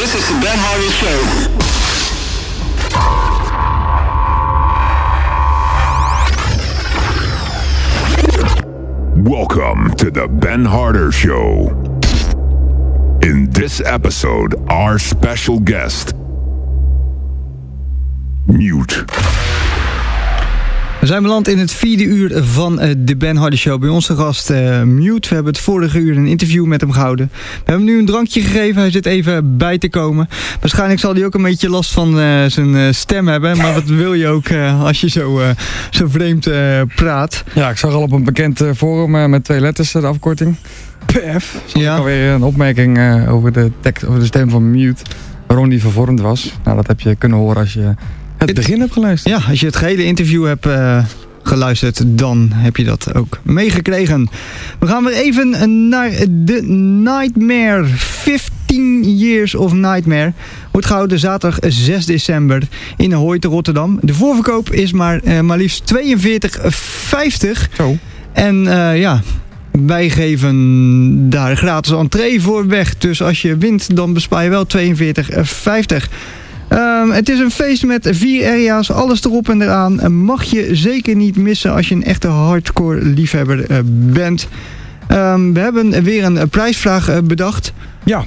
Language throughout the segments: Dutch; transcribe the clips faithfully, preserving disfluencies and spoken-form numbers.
This is the Ben Harder Show. Welcome to the Ben Harder Show. In this episode, our special guest, Mute. We zijn beland in het vierde uur van uh, de Ben Harder Show. Bij ons de gast uh, Mute. We hebben het vorige uur een interview met hem gehouden. We hebben hem nu een drankje gegeven. Hij zit even bij te komen. Waarschijnlijk zal hij ook een beetje last van uh, zijn uh, stem hebben. Maar wat wil je ook uh, als je zo, uh, zo vreemd uh, praat? Ja, ik zag al op een bekend uh, forum uh, met twee letters uh, de afkorting. P F. Zag Ja. ik alweer een opmerking uh, over, de tekst, over de stem van Mute. Waarom die vervormd was. Nou, dat heb je kunnen horen als je het begin hebt geluisterd. Ja, als je het gehele interview hebt uh, geluisterd, dan heb je dat ook meegekregen. We gaan weer even naar de Nightmare. fifteen Years of Nightmare. Wordt gehouden zaterdag zes december in Ahoy te Rotterdam. De voorverkoop is maar, uh, maar liefst tweeënveertig vijftig. Zo. En uh, ja... Wij geven daar gratis entree voor weg. Dus als je wint, dan bespaar je wel tweeënveertig vijftig. Um, het is een feest met vier area's, alles erop en eraan. Mag je zeker niet missen als je een echte hardcore liefhebber uh, bent. Um, we hebben weer een prijsvraag uh, bedacht. Ja.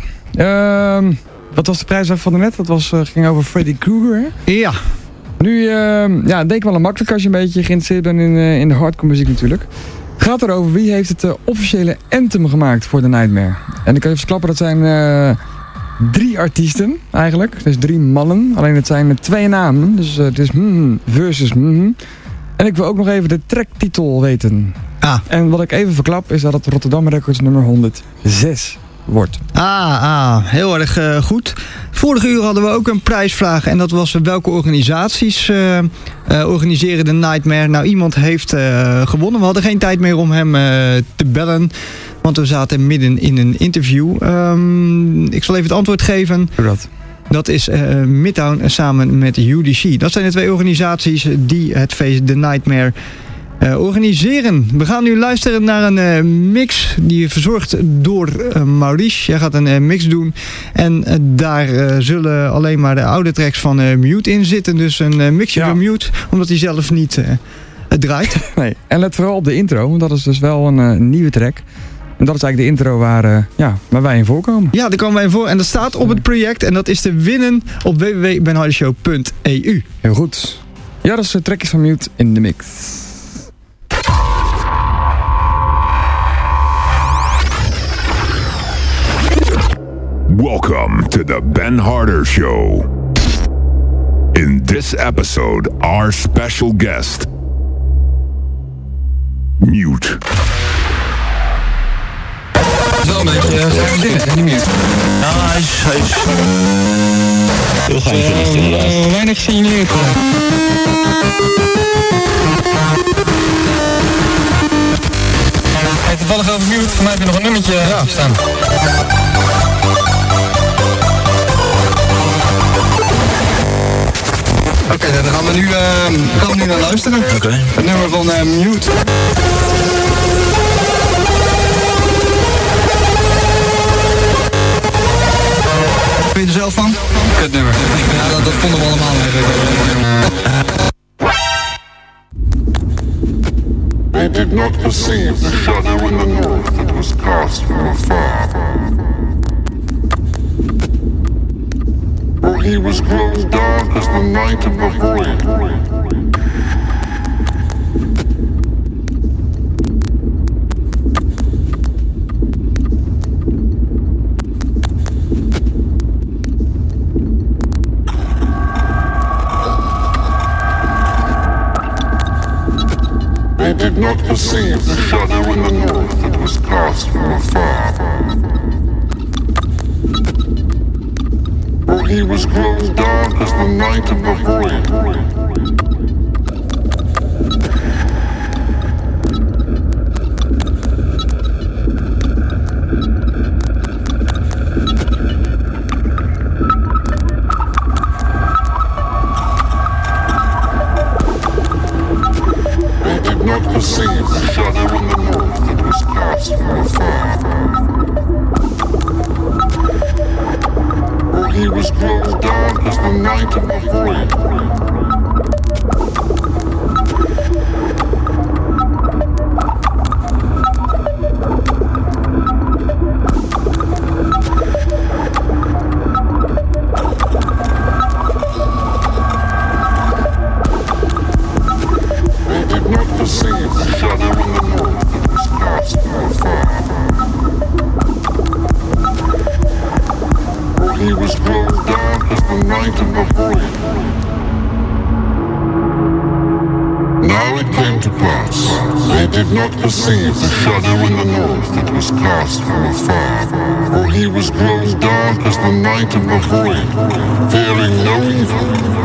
Um, wat was de prijsvraag van daarnet? Dat was, uh, ging over Freddy Krueger. Ja. Nu, uh, ja, denk ik wel een makkelijk als je een beetje geïnteresseerd bent in, uh, in de hardcore muziek natuurlijk. Het gaat erover wie heeft het uh, officiële anthem gemaakt voor de Nightmare. En ik kan je verklappen, dat zijn uh, drie artiesten eigenlijk. Dus drie mannen. Alleen het zijn twee namen. Dus uh, het is mm versus mm. En ik wil ook nog even de tracktitel weten. Ah. En wat ik even verklap is dat het Rotterdam Records nummer honderdzes wordt. Ah, ah, heel erg uh, goed. Vorige uur hadden we ook een prijsvraag en dat was welke organisaties uh, uh, organiseren de Nightmare. Nou, iemand heeft uh, gewonnen. We hadden geen tijd meer om hem uh, te bellen, want we zaten midden in een interview. Um, ik zal even het antwoord geven. Doe dat. Dat is uh, Midtown samen met U D C. Dat zijn de twee organisaties die het feest The Nightmare Uh, organiseren. We gaan nu luisteren naar een uh, mix die verzorgd door uh, Maurice. Jij gaat een uh, mix doen en uh, daar uh, zullen alleen maar de oude tracks van uh, Mute in zitten. Dus een uh, mixje ja. van Mute, omdat hij zelf niet uh, het draait. Nee, en let vooral op de intro, want dat is dus wel een uh, nieuwe track. En dat is eigenlijk de intro waar, uh, ja, waar wij in voorkomen. Ja, daar komen wij in voor en dat staat op het project en dat is te winnen op w w w punt ben harder show punt e u. Heel goed. Ja, dat is de trackjes van Mute in de mix. Welcome to the Ben Harder Show. In this episode, our special guest, Mute. Wel een beetje uh, dingen, niet meer. Ja, hij is... Hij is heel geheimzinnig inderdaad. Uh, weinig signeerd. Hey, toevallig over Mute, voor mij heb je nog een nummertje ja. staan. Oké, okay, dan gaan we nu, uh, gaan we nu naar luisteren. Oké. Okay. Het nummer van uh, Mute. Wat vind je er zelf van? Kut nummer. Ja, dat, dat vonden we allemaal eigenlijk. They did not perceive the shadow in the north that was cast from afar. For he was grown dark as the night of the void. They did not perceive the shadow in the north that was cast from afar. For he was grown dark as the night of the void. Not perceive the shadow in the north that was cast from afar. For he he was grown dark as the night of the void. Did not perceive the shadow in the north that was cast from afar, for he was grown dark as the night of the void, fearing no evil.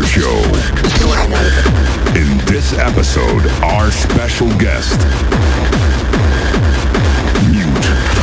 Show. In this episode, our special guest, Mute.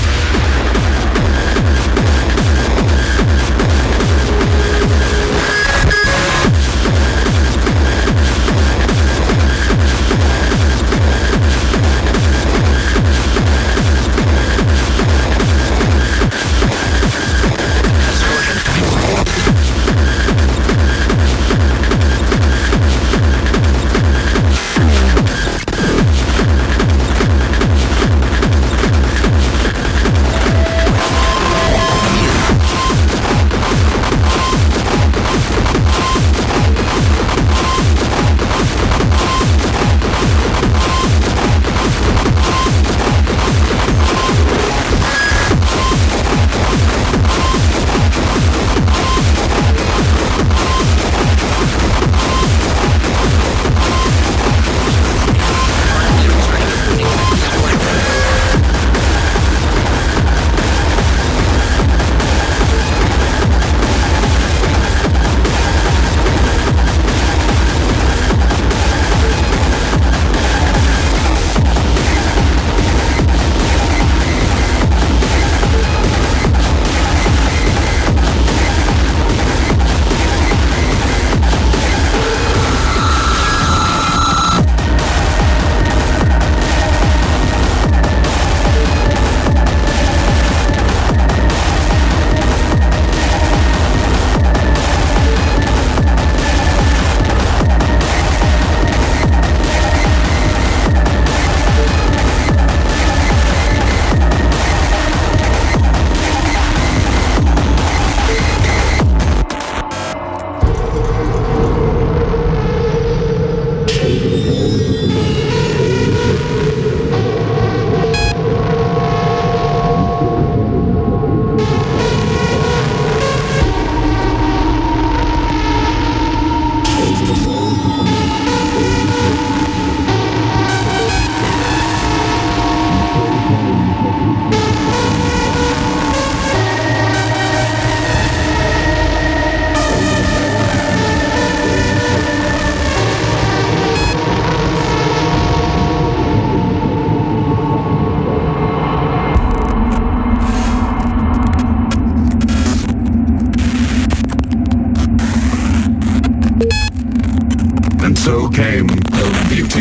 So came the beauty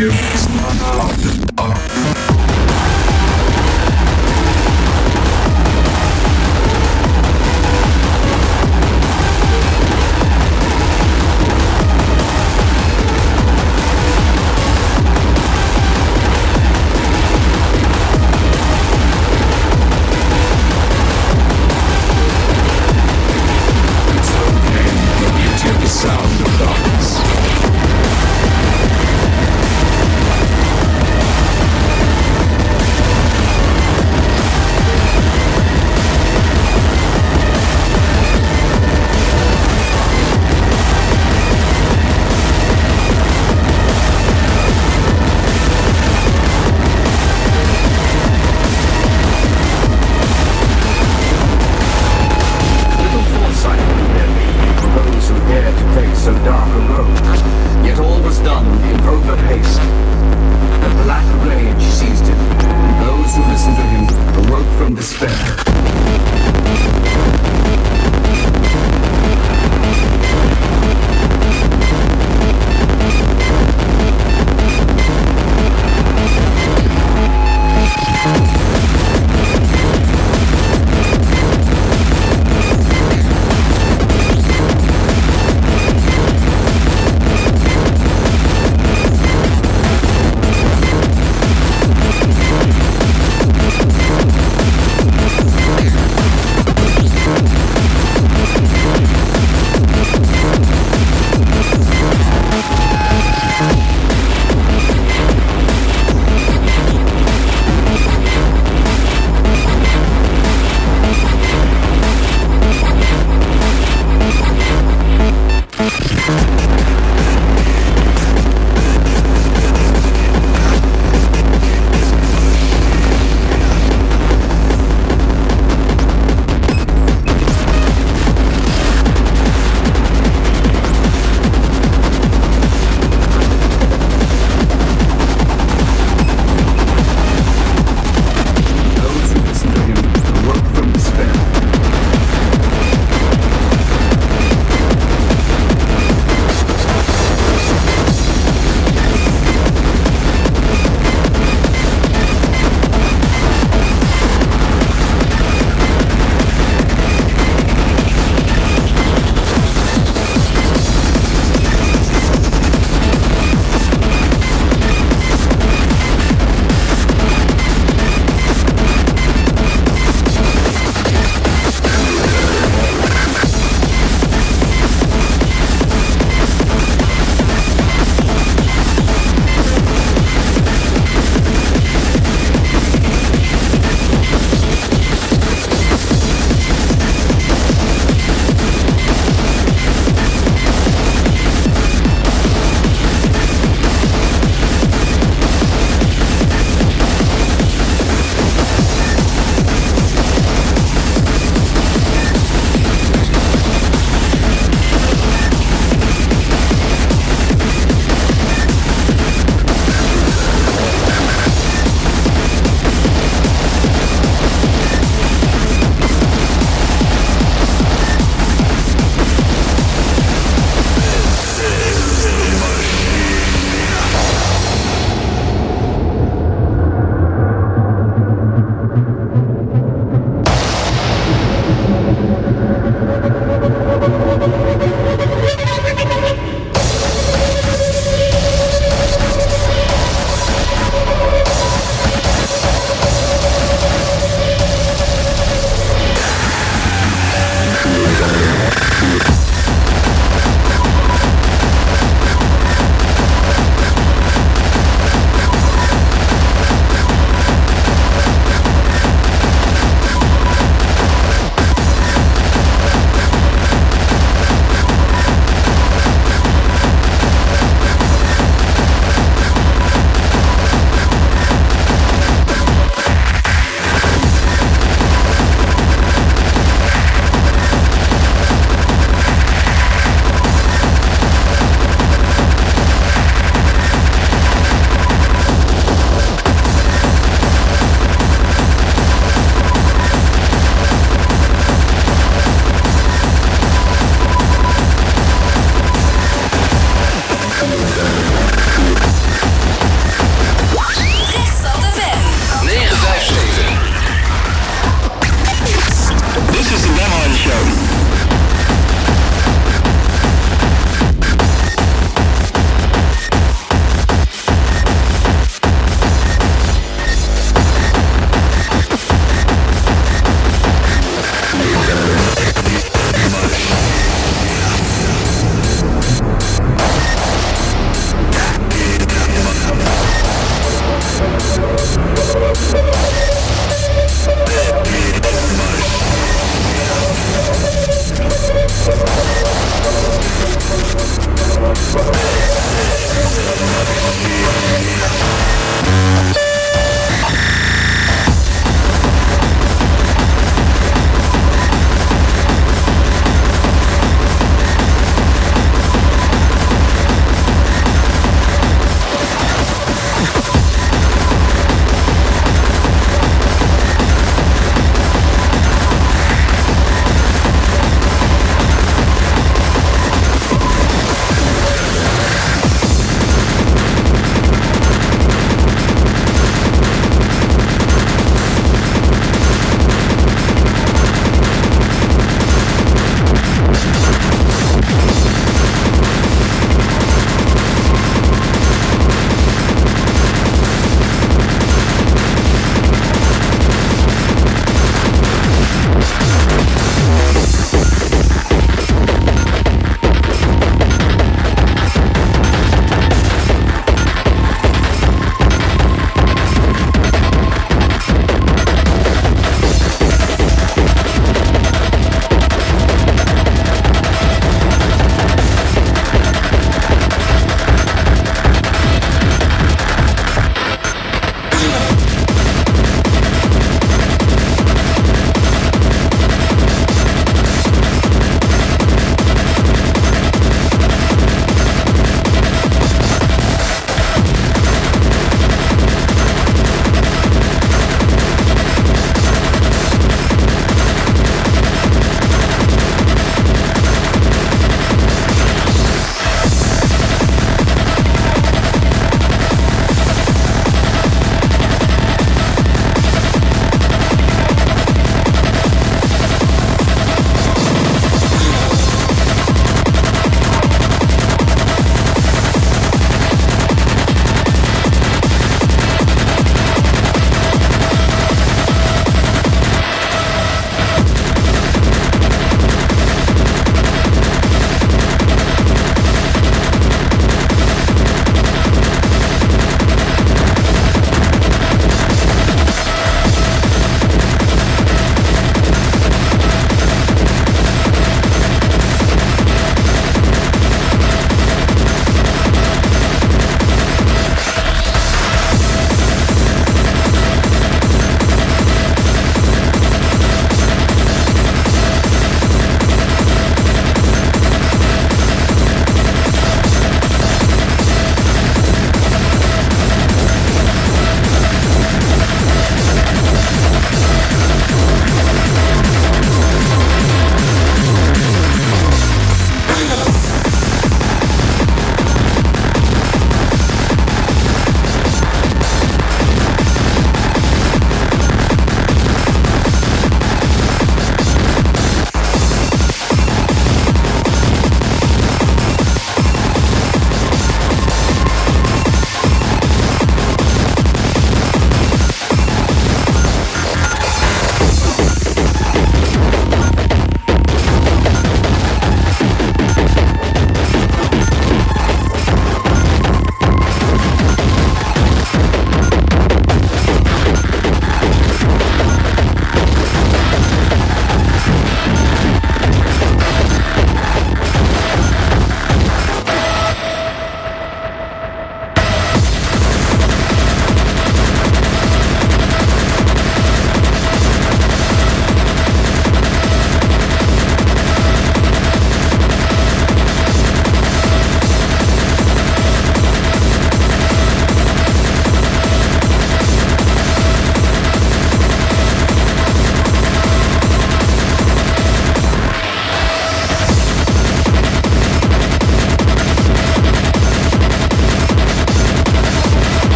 of sound of darkness.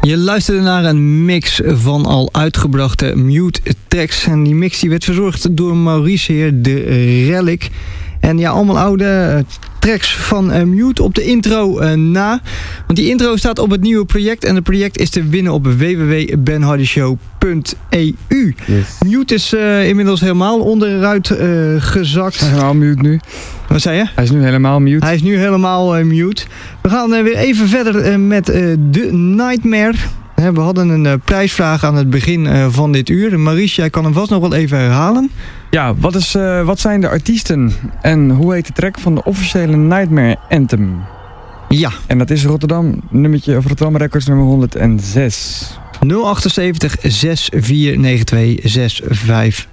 Je luisterde naar een mix van al uitgebrachte Mute tracks. En die mix die werd verzorgd door Maurice Heer, de Relic. En ja, allemaal oude tracks van uh, Mute op de intro uh, na. Want die intro staat op het nieuwe project. En het project is te winnen op w w w punt ben harder show punt e u. Yes. Mute is uh, inmiddels helemaal onderuit uh, gezakt. Helemaal mute nu. Wat zei je? Hij is nu helemaal mute. Hij is nu helemaal uh, mute. We gaan uh, weer even verder uh, met uh, The Nightmare. We hadden een uh, prijsvraag aan het begin uh, van dit uur. Maurice, jij kan hem vast nog wel even herhalen. Ja, wat, is, uh, wat zijn de artiesten en hoe heet de track van de officiële Nightmare Anthem? Ja. En dat is Rotterdam, nummertje, of Rotterdam Records nummer honderdzes. nul achtenzeventig zes vier negen twee zes vijf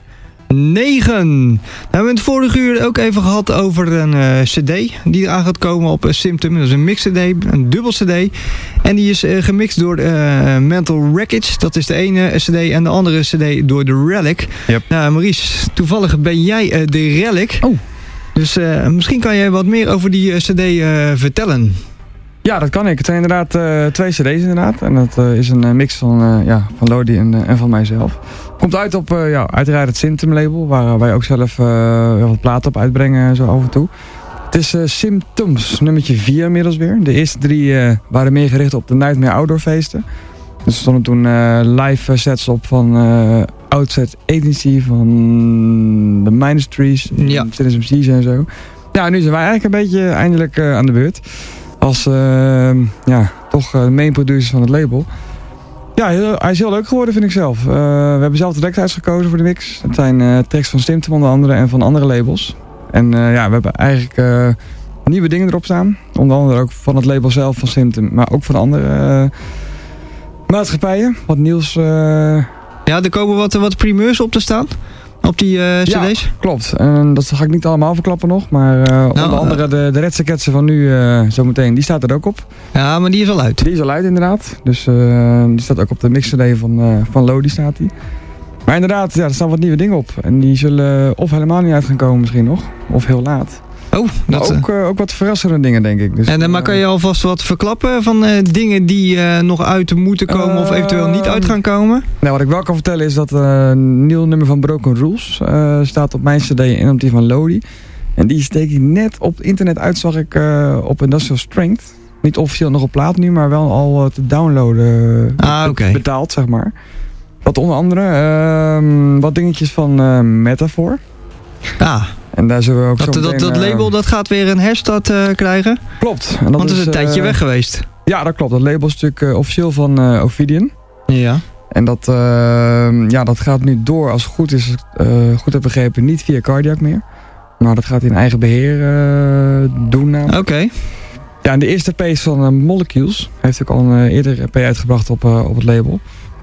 negen. We hebben het vorige uur ook even gehad over een uh, cd die eraan gaat komen op uh, Symptom. Dat is een mix-cd, een dubbel cd. En die is uh, gemixt door uh, Mental Wreckage. Dat is de ene cd en de andere cd door de Relic. Yep. Nou, Maurice, toevallig ben jij uh, de Relic. Oh. Dus uh, misschien kan jij wat meer over die uh, cd uh, vertellen. Ja, dat kan ik. Het zijn inderdaad uh, twee cd's inderdaad. En dat uh, is een uh, mix van, uh, ja, van Lodi en, uh, en van mijzelf. Komt uit op uh, ja, uiteraard het Symptom label. Waar wij ook zelf uh, wat platen op uitbrengen zo af en toe. Het is uh, Symptoms, nummertje vier inmiddels weer. De eerste drie uh, waren meer gericht op de Nightmare Outdoor feesten. Dus er stonden toen uh, live sets op van uh, Outset Agency, van de Ministries, ja. Citizen M C's en zo. Ja, nu zijn wij eigenlijk een beetje eindelijk uh, aan de beurt. Als uh, ja, toch uh, main producer van het label. Ja, heel, hij is heel leuk geworden, vind ik zelf. Uh, we hebben zelf de tracks uitgekozen voor de mix. Het zijn uh, tracks van Symptom onder andere en van andere labels. En uh, ja, we hebben eigenlijk uh, nieuwe dingen erop staan. Onder andere ook van het label zelf van Symptom, maar ook van andere uh, maatschappijen. Wat nieuws. Uh... Ja, er komen wat, wat primeurs op te staan. Op die uh, cd's? Ja, klopt. En dat ga ik niet allemaal verklappen nog. Maar uh, nou, onder andere de, de Redse Ketsen van nu uh, zometeen, die staat er ook op. Ja, maar die is al uit. Die is al uit inderdaad. Dus uh, die staat ook op de mix-cd van, uh, van Lodi staat die. Maar inderdaad, ja, er staan wat nieuwe dingen op. En die zullen of helemaal niet uit gaan komen misschien nog. Of heel laat. Oh, dat maar ook, uh, ook wat verrassende dingen, denk ik. Dus, en uh, maar kan je alvast wat verklappen van uh, dingen die uh, nog uit moeten komen uh, of eventueel niet uit gaan komen? Nou, wat ik wel kan vertellen is dat uh, een nieuw nummer van Broken Rules uh, staat op mijn cd en op die van Lodi. En die steek ik net op het internet uit, zag ik uh, op Industrial Strength. Niet officieel nog op plaat nu, maar wel al uh, te downloaden ah, be- okay. betaald, zeg maar. Wat onder andere uh, wat dingetjes van uh, Metaphor. Ah. En daar zullen we ook dat, zo dat, meteen, dat label uh, dat gaat weer een herstart uh, krijgen? Klopt. En dat Want het is is een uh, tijdje weg geweest. Ja, dat klopt. Dat label is natuurlijk uh, officieel van uh, Ophidian. Ja. En dat, uh, ja, dat gaat nu door, als het goed is, uh, goed heb begrepen, niet via Cardiac meer. Maar dat gaat hij in eigen beheer uh, doen. Oké. Okay. Ja, en de eerste P is van uh, Molecules. Hij heeft ook al een uh, eerder P uitgebracht op, uh, op het label.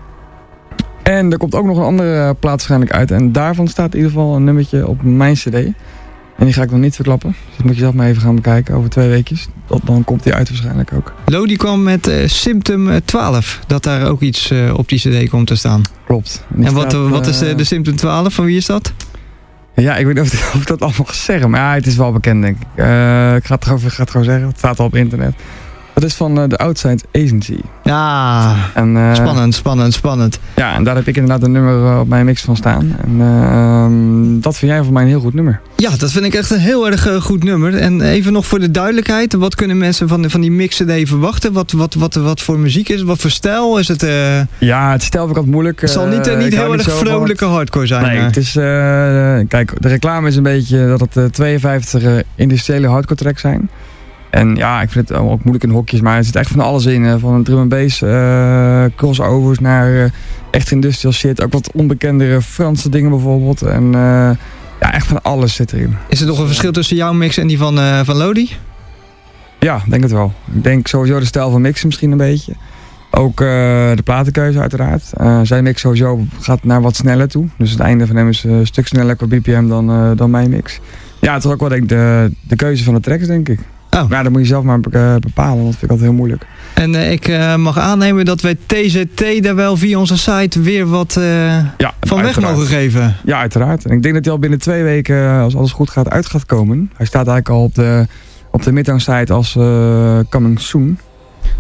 En er komt ook nog een andere uh, plaat waarschijnlijk uit. En daarvan staat in ieder geval een nummertje op mijn cd. En die ga ik nog niet verklappen. Dus dat moet je zelf maar even gaan bekijken over twee weekjes. Dan komt die uit waarschijnlijk ook. Lodi kwam met uh, Symptom twaalf. Dat daar ook iets uh, op die cd komt te staan. Klopt. En, en wat, staat, wat is de, de Symptom twaalf? Van wie is dat? Ja, ik weet niet of, of ik dat allemaal ga zeggen. Maar ja, het is wel bekend, denk ik. Uh, ik ga het, gewoon, ik ga het gewoon zeggen. Het staat al op internet. Dat is van uh, de Outside Agency. Ja, en, uh, spannend, spannend, spannend. Ja, en daar heb ik inderdaad een nummer uh, op mijn mix van staan. En uh, um, dat vind jij voor mij een heel goed nummer. Ja, dat vind ik echt een heel erg uh, goed nummer. En even nog voor de duidelijkheid. Wat kunnen mensen van, van die mix-cd verwachten? Wat, wat, wat, wat voor muziek is het? Wat voor stijl is het? Uh... Ja, het stijl vind ik altijd moeilijk. Het zal niet, uh, niet heel erg vrolijke hard. hardcore zijn. Nee, uh. het is... Uh, kijk, de reclame is een beetje dat het uh, tweeënvijftig uh, industriële hardcore tracks zijn. En ja, ik vind het ook moeilijk in hokjes, maar er zit echt van alles in. Uh, van drum and bass, uh, crossovers naar uh, echt industrial shit. Ook wat onbekendere Franse dingen bijvoorbeeld. En uh, ja, echt van alles zit erin. Is er nog een verschil tussen jouw mix en die van, uh, van Lodi? Ja, denk het wel. Ik denk sowieso de stijl van mixen misschien een beetje. Ook uh, de platenkeuze uiteraard. Uh, zijn mix sowieso gaat naar wat sneller toe. Dus het einde van hem is uh, een stuk sneller qua B P M dan, uh, dan mijn mix. Ja, het is ook wel denk ik de, de keuze van de tracks, denk ik. Oh. Maar dat moet je zelf maar bepalen, want dat vind ik altijd heel moeilijk. En uh, ik uh, mag aannemen dat wij T Z T daar wel via onze site weer wat uh, ja, van weg mogen geven. Ja, uiteraard. En ik denk dat hij al binnen twee weken, als alles goed gaat, uit gaat komen. Hij staat eigenlijk al op de, op de Midtown site als uh, coming soon.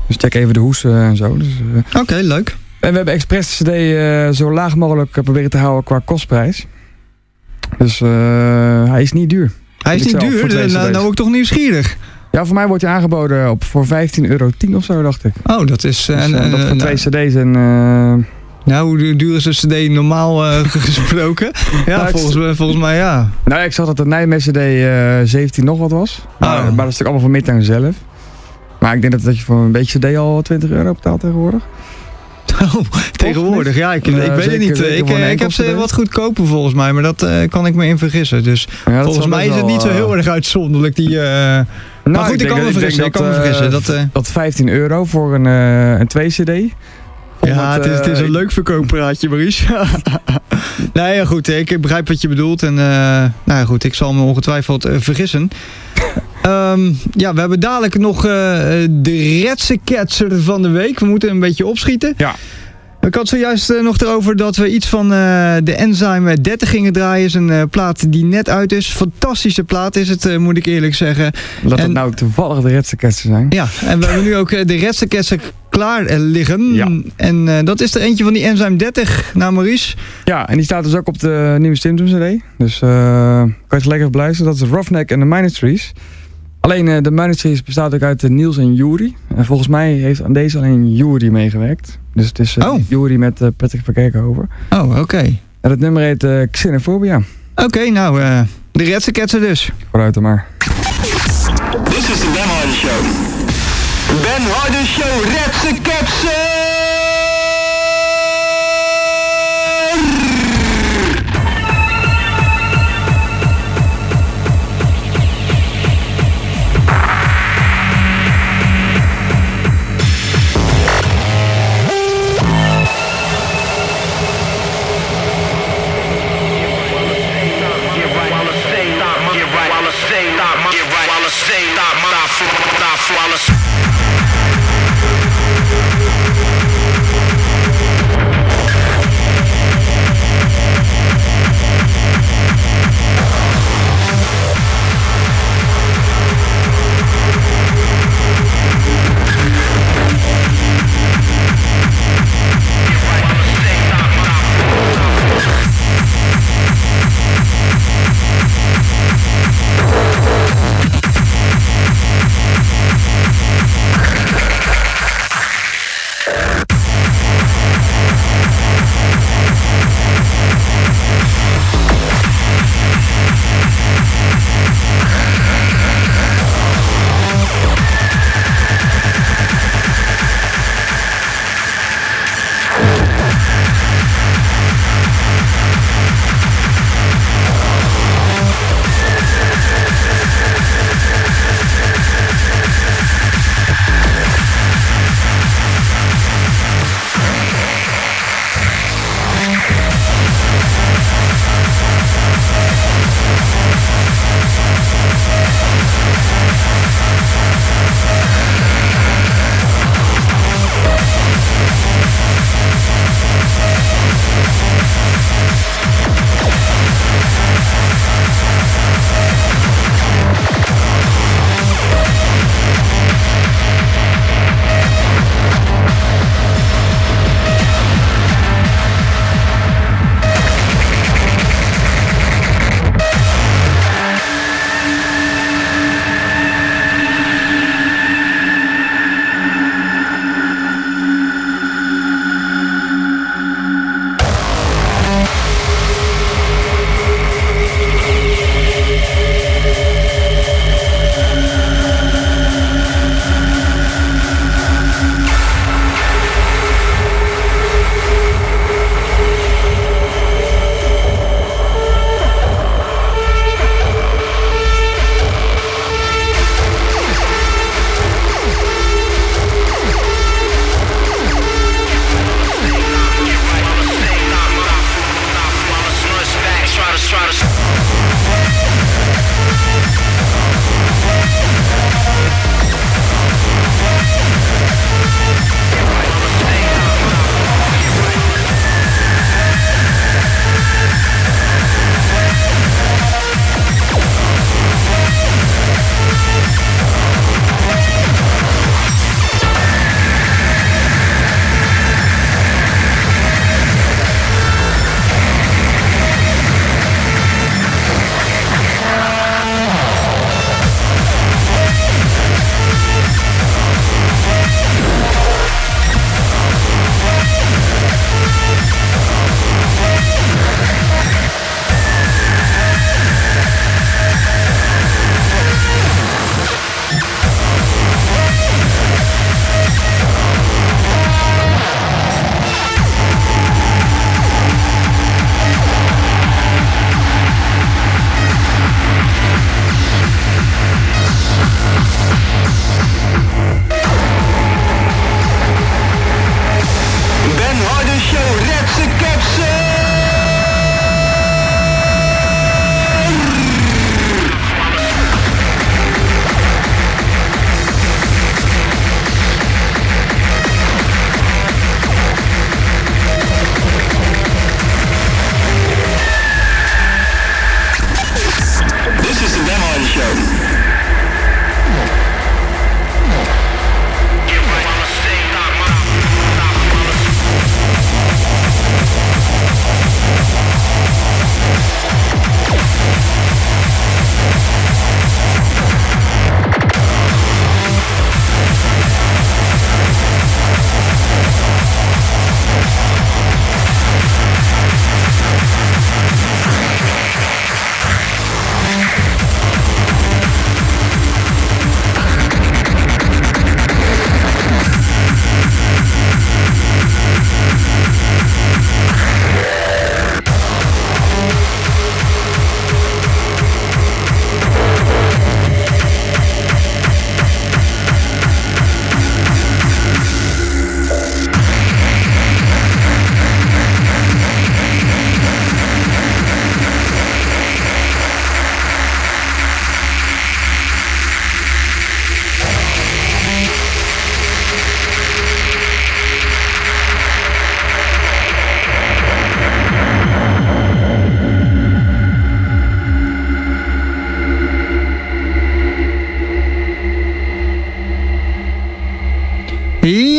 Dus check even de hoes uh, en zo. Dus, uh. Oké, okay, leuk. En we hebben expres de cd uh, zo laag mogelijk uh, proberen te houden qua kostprijs. Dus uh, hij is niet duur. Hij is niet duur? Nou, nou word ik toch nieuwsgierig. Ja, voor mij wordt hij aangeboden op voor vijftien euro tien of zo, dacht ik. Oh, dat is... Uh, dus, uh, en, dat uh, voor nou, twee cd's en... Uh, nou, hoe duur is een cd normaal uh, gesproken? Ja, nou, volgens, uh, volgens mij ja. Nou, ik zag dat de Nijmegen cd uh, zeventien nog wat was. Maar, oh. maar dat is natuurlijk allemaal van Midtown zelf. Maar ik denk dat, dat je voor een beetje cd al twintig euro betaalt tegenwoordig. Oh, tegenwoordig, ja, ik, uh, ik weet zeker, het niet. Ik, ik heb ze wat goedkoper volgens mij, maar dat uh, kan ik me in vergissen. Dus ja, volgens mij is het niet zo heel erg uitzonderlijk. Die, uh... nou, maar goed, ik, ik kan me vergissen. Ik kan me vergissen. Dat, uh... dat vijftien euro voor een, uh, een twee cd. Ja, het, het, is, het is een leuk verkooppraatje, Maurice. Nee, ja, goed, ik begrijp wat je bedoelt. En uh, nou ja, goed, ik zal me ongetwijfeld uh, vergissen. Um, ja, we hebben dadelijk nog uh, de retsenketser van de week. We moeten een beetje opschieten. Ja. Ik had zojuist uh, nog erover dat we iets van uh, de Enzyme dertig gingen draaien. Is een uh, plaat die net uit is. Fantastische plaat is het, uh, moet ik eerlijk zeggen. Laat en, het nou toevallig de retsenketser zijn. Ja, en we hebben nu ook uh, de retsenketser klaar uh, liggen. Ja. En uh, dat is er eentje van die Enzyme dertig, nou Maurice. Ja, en die staat dus ook op de nieuwe Symptoms cd. Dus uh, kan je lekker beluisteren. Dat is Roughneck en de Ministries. Alleen uh, de Ministries bestaat ook uit uh, Niels en Juri. En volgens mij heeft aan deze alleen Juri meegewerkt. Dus het is uh, oh. Juri met uh, Patrick van Kerkhoven. Oh, oké. Okay. En het nummer heet uh, Xenophobia. Oké, okay, nou, uh, de retsenketser dus. Vooruit dan maar. This is the Ben Harder Show. Ben Harder Show, retsenketser!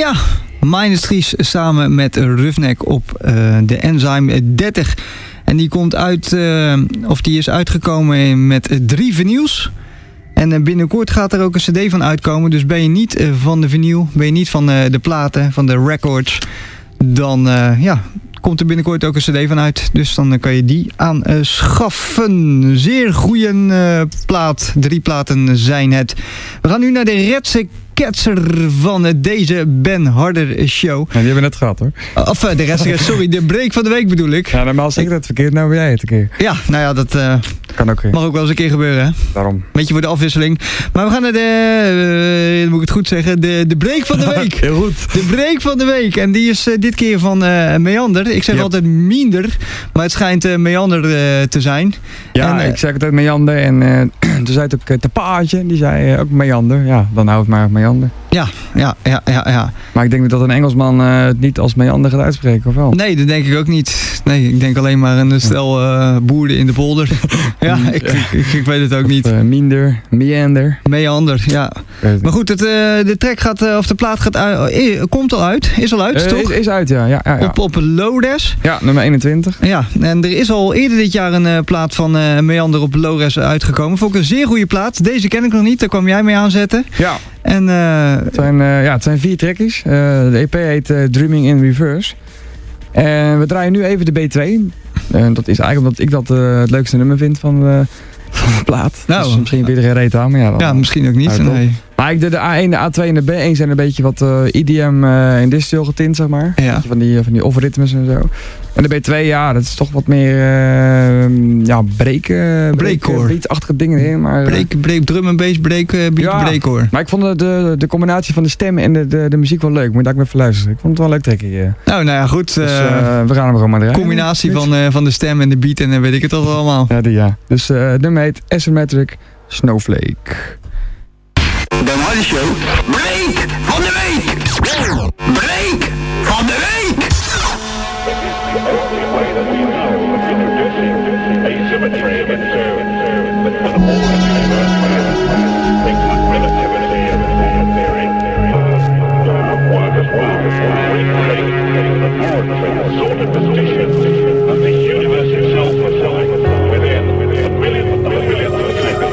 Ja, Minestries samen met Roughneck op uh, de Enzyme dertig. En die komt uit, uh, of die is uitgekomen met drie vinyls. En uh, binnenkort gaat er ook een cd van uitkomen. Dus ben je niet uh, van de vinyl, ben je niet van uh, de platen, van de records, dan uh, ja, komt er binnenkort ook een cd van uit. Dus dan uh, kan je die aanschaffen. Uh, Zeer goede uh, plaat. Drie platen zijn het. We gaan nu naar de Redse Ketser van uh, deze Ben Harder show. Ja, die hebben we net gehad hoor. Of uh, de Redse, sorry, de break van de week bedoel ik. Ja, normaal zeg ik dat verkeerd, nou ben jij het een keer. Ja, nou ja, dat uh, kan ook, mag ook wel eens een keer gebeuren. Hè? Daarom. Beetje voor de afwisseling. Maar we gaan naar de, uh, moet ik het goed zeggen, de, de break van de week. Heel goed. De break van de week. En die is uh, dit keer van uh, Meander. Ik zeg yep. altijd Minder, maar het schijnt uh, Meander uh, te zijn. Ja, en, uh, ik zeg altijd Meander. En uh, toen zei het ook uh, Tapage, die zei uh, ook Meander. Ja, dan houdt het maar Meander. Ja, ja, ja, ja, ja. Maar ik denk dat een Engelsman uh, het niet als Meander gaat uitspreken, of wel? Nee, dat denk ik ook niet. Nee, ik denk alleen maar een stel uh, boeren in de polder. ja, ik, ik, ik, ik weet het ook of, niet. Uh, minder, Meander. Meander, ja. Maar goed, het, uh, de track gaat, uh, of de plaat gaat uit, uh, komt al uit, is al uit, uh, toch? Is, is uit, ja. ja, ja, ja. Op, op Lores. Ja, nummer eenentwintig. Ja, en er is al eerder dit jaar een uh, plaat van uh, Meander op Lores uitgekomen. Vond ik een zeer goede plaat. Deze ken ik nog niet, daar kwam jij mee aanzetten. Ja. En, uh, het, zijn, uh, ja, het zijn vier trackies. Uh, de E P heet uh, Dreaming in Reverse. En we draaien nu even de B twee. En dat is eigenlijk omdat ik dat uh, het leukste nummer vind van, uh, van de plaat. Nou, dus misschien weer er geen reet aan, maar ja. Dan, ja, misschien ook niet. Nee. Maar ik, de, de A één, de A twee en de B één zijn een beetje wat uh, I D M uh, industrial getint, zeg maar. Ja. Van die, van die off-ritmes en zo. En de B twee, ja, dat is toch wat meer uh, ja, break, uh, breakcore. beatachtige dingen in. Maar, uh, break, break, drum en bass, break, uh, beat, ja, breakcore. Maar ik vond de, de, de combinatie van de stem en de, de, de muziek wel leuk. Moet je daar ook even luisteren. Ik vond het wel een leuk trekje. Uh. Nou, nou ja, goed. Dus, uh, uh, we gaan hem gewoon maar draaien. Combinatie van, uh, van de stem en de beat en dan weet ik het al allemaal. Ja, die, ja. Dus uh, het nummer heet Asymmetric Snowflake. De Harder Show. Break van de week. Break van de week. Asymmetry into the whole universe. Things like relativity and theory. Work as well. The sorted position of the universe itself within a million, a million of a second.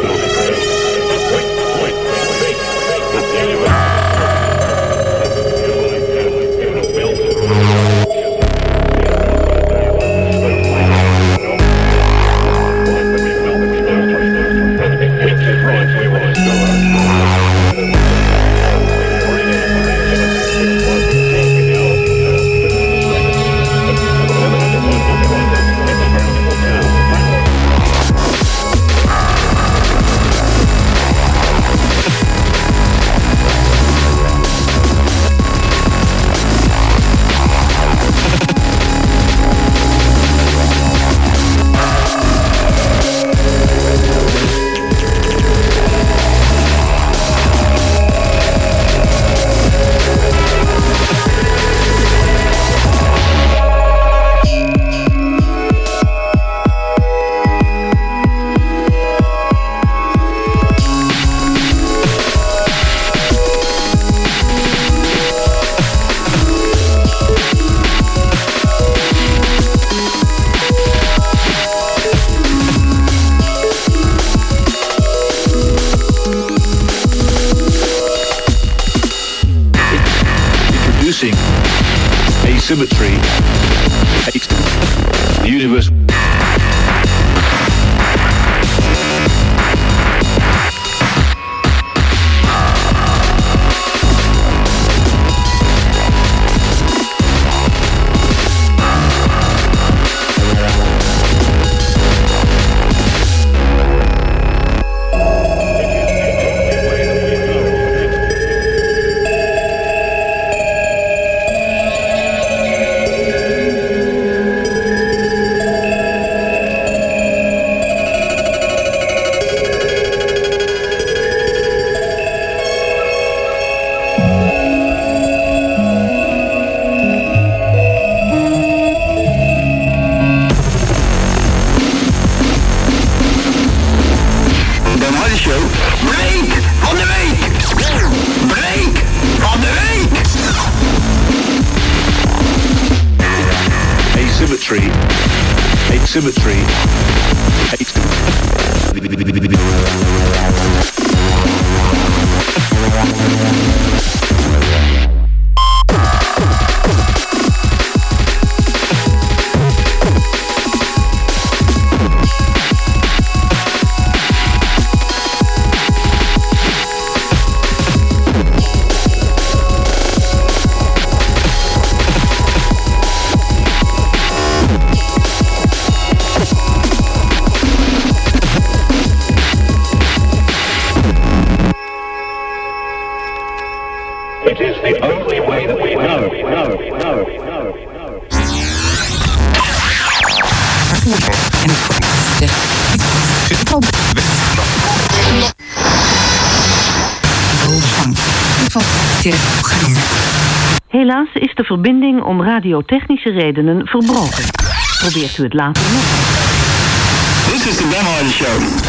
Asymmetry. The universe. symmetry. It is the only way that we know, know, know, know, know. Helaas is de verbinding om radiotechnische redenen verbroken. Probeert u het later nog. This is the Ben Hardy Show.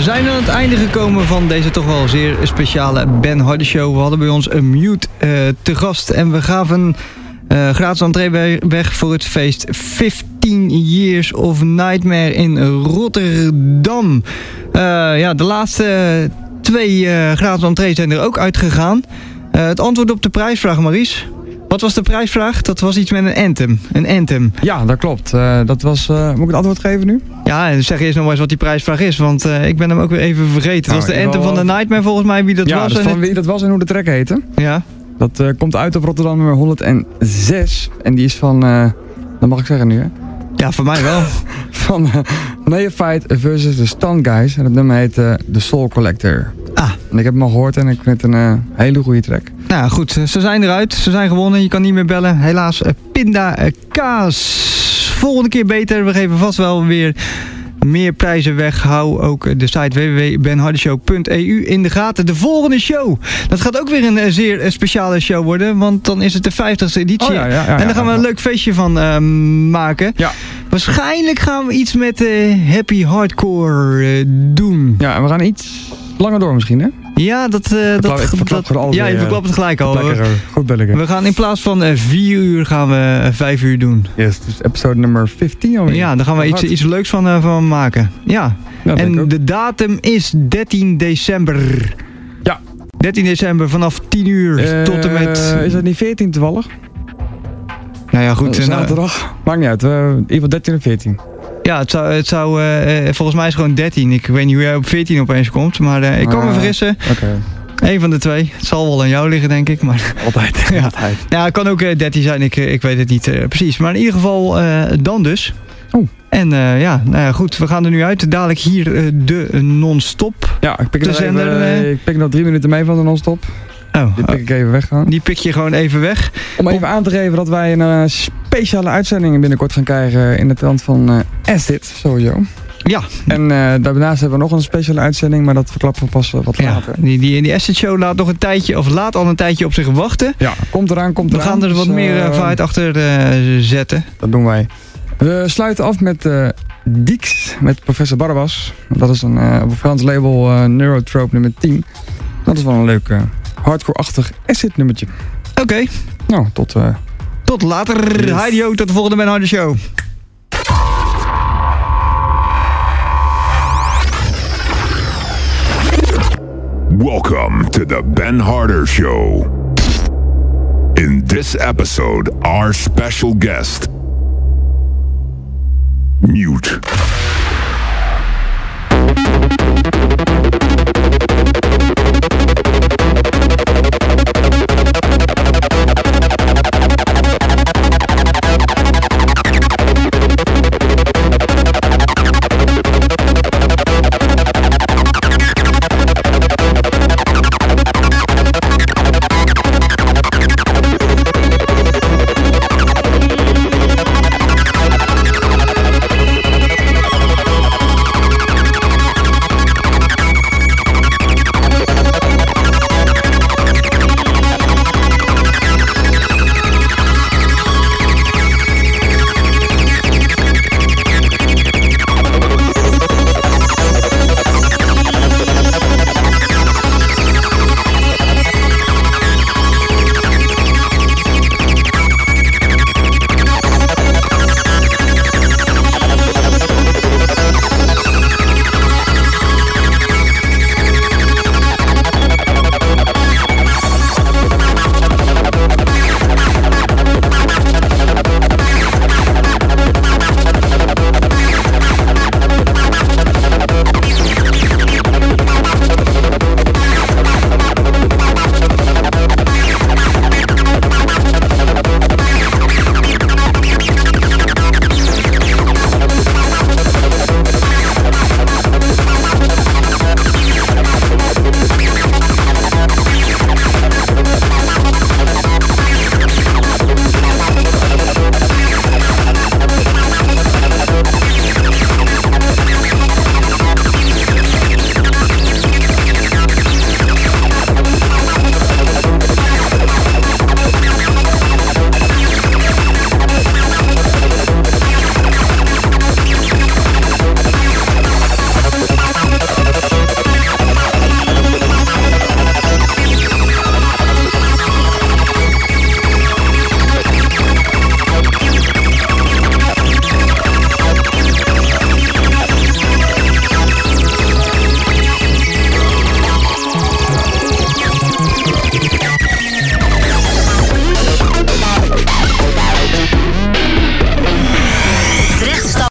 zijn aan het einde gekomen van deze toch wel zeer speciale Ben Harder Show. We hadden bij ons een Mute uh, te gast en we gaven uh, gratis entree weg voor het feest fifteen Years of Nightmare in Rotterdam. Uh, ja, de laatste twee uh, gratis entree zijn er ook uitgegaan. Uh, het antwoord op de prijsvraag, Maurice. Wat was de prijsvraag? Dat was iets met een anthem. Een anthem. Ja, dat klopt. Uh, dat was, uh, moet ik het antwoord geven nu? Ja, en zeg eerst nog maar eens wat die prijsvraag is, want uh, ik ben hem ook weer even vergeten. Het was nou, de anthem van de Nightmare volgens mij, wie dat ja, was. Ja, en van het... wie dat was en hoe de track heette. Ja. Dat uh, komt uit op Rotterdam nummer honderdzes. En die is van, uh, dat mag ik zeggen nu hè? Ja, voor mij wel. van uh, Neophyte versus The Stunt Guys. En dat nummer heet uh, The Soul Collector. Ah. En ik heb hem al gehoord en ik vind het een uh, hele goede track. Nou goed, ze zijn eruit. Ze zijn gewonnen. Je kan niet meer bellen. Helaas, pindakaas. Volgende keer beter. We geven vast wel weer meer prijzen weg. Hou ook de site w w w punt ben harder show punt e u in de gaten. De volgende show. Dat gaat ook weer een zeer speciale show worden. Want dan is het de vijftigste editie. Oh, ja, ja, ja, en daar gaan we ja, ja. een leuk feestje van uh, maken. Ja. Waarschijnlijk gaan we iets met uh, happy hardcore uh, doen. Ja, en we gaan iets langer door misschien hè? Ja, dat... Uh, Verklap, dat, ik verklap dat alles ja, je verklapt het gelijk al. Lekker, goed belletje. We gaan in plaats van uh, vier uur gaan we uh, vijf uur doen. Yes, dus episode nummer vijftien alweer. Ja, daar gaan we iets, iets leuks van, uh, van maken. Ja, ja en de datum is dertien december. Ja. dertien december vanaf tien uur uh, tot en met... Is dat niet veertien toevallig? Nou ja, goed. Uh, zaterdag. Uh, Maakt niet uit. Uh, in ieder geval dertien en veertien. Ja, het zou, het zou uh, volgens mij is het gewoon dertien. Ik weet niet hoe jij op veertien opeens komt, maar uh, ik kan uh, me vergissen. Oké. Okay. Eén van de twee. Het zal wel aan jou liggen, denk ik. Maar... Altijd. ja. Altijd. Ja, het kan ook uh, dertien zijn. Ik, ik weet het niet uh, precies. Maar in ieder geval uh, dan dus. Oeh. En uh, ja, nou ja, goed. We gaan er nu uit. Dadelijk hier uh, de non-stop. Ja, ik pik, er zender, even, uh, ik pik nog drie minuten mee van de non-stop. Oh, die pik ik even weg gaan. Die pik je gewoon even weg. Om even aan te geven dat wij een uh, speciale uitzending binnenkort gaan krijgen in het land van uh, Acid, sowieso. Ja. En uh, daarnaast hebben we nog een speciale uitzending, maar dat verklappen we pas uh, wat ja, later. Die, die, die Acid Show laat nog een tijdje, of laat al een tijdje op zich wachten. Ja, komt eraan, komt eraan. We gaan er wat dus, meer uh, vaart achter uh, zetten. Dat doen wij. We sluiten af met uh, Dix, met Professor Barbas. Dat is een uh, op een Frans label uh, Neurotrope nummer tien. Dat is wel een leuk... Uh, hardcore-achtig acid nummertje. Oké. Okay. Nou, tot... Uh... Tot later. Yes. Heidi ook, tot de volgende Ben Harder Show. Welcome to the Ben Harder Show. In this episode, our special guest, Mute.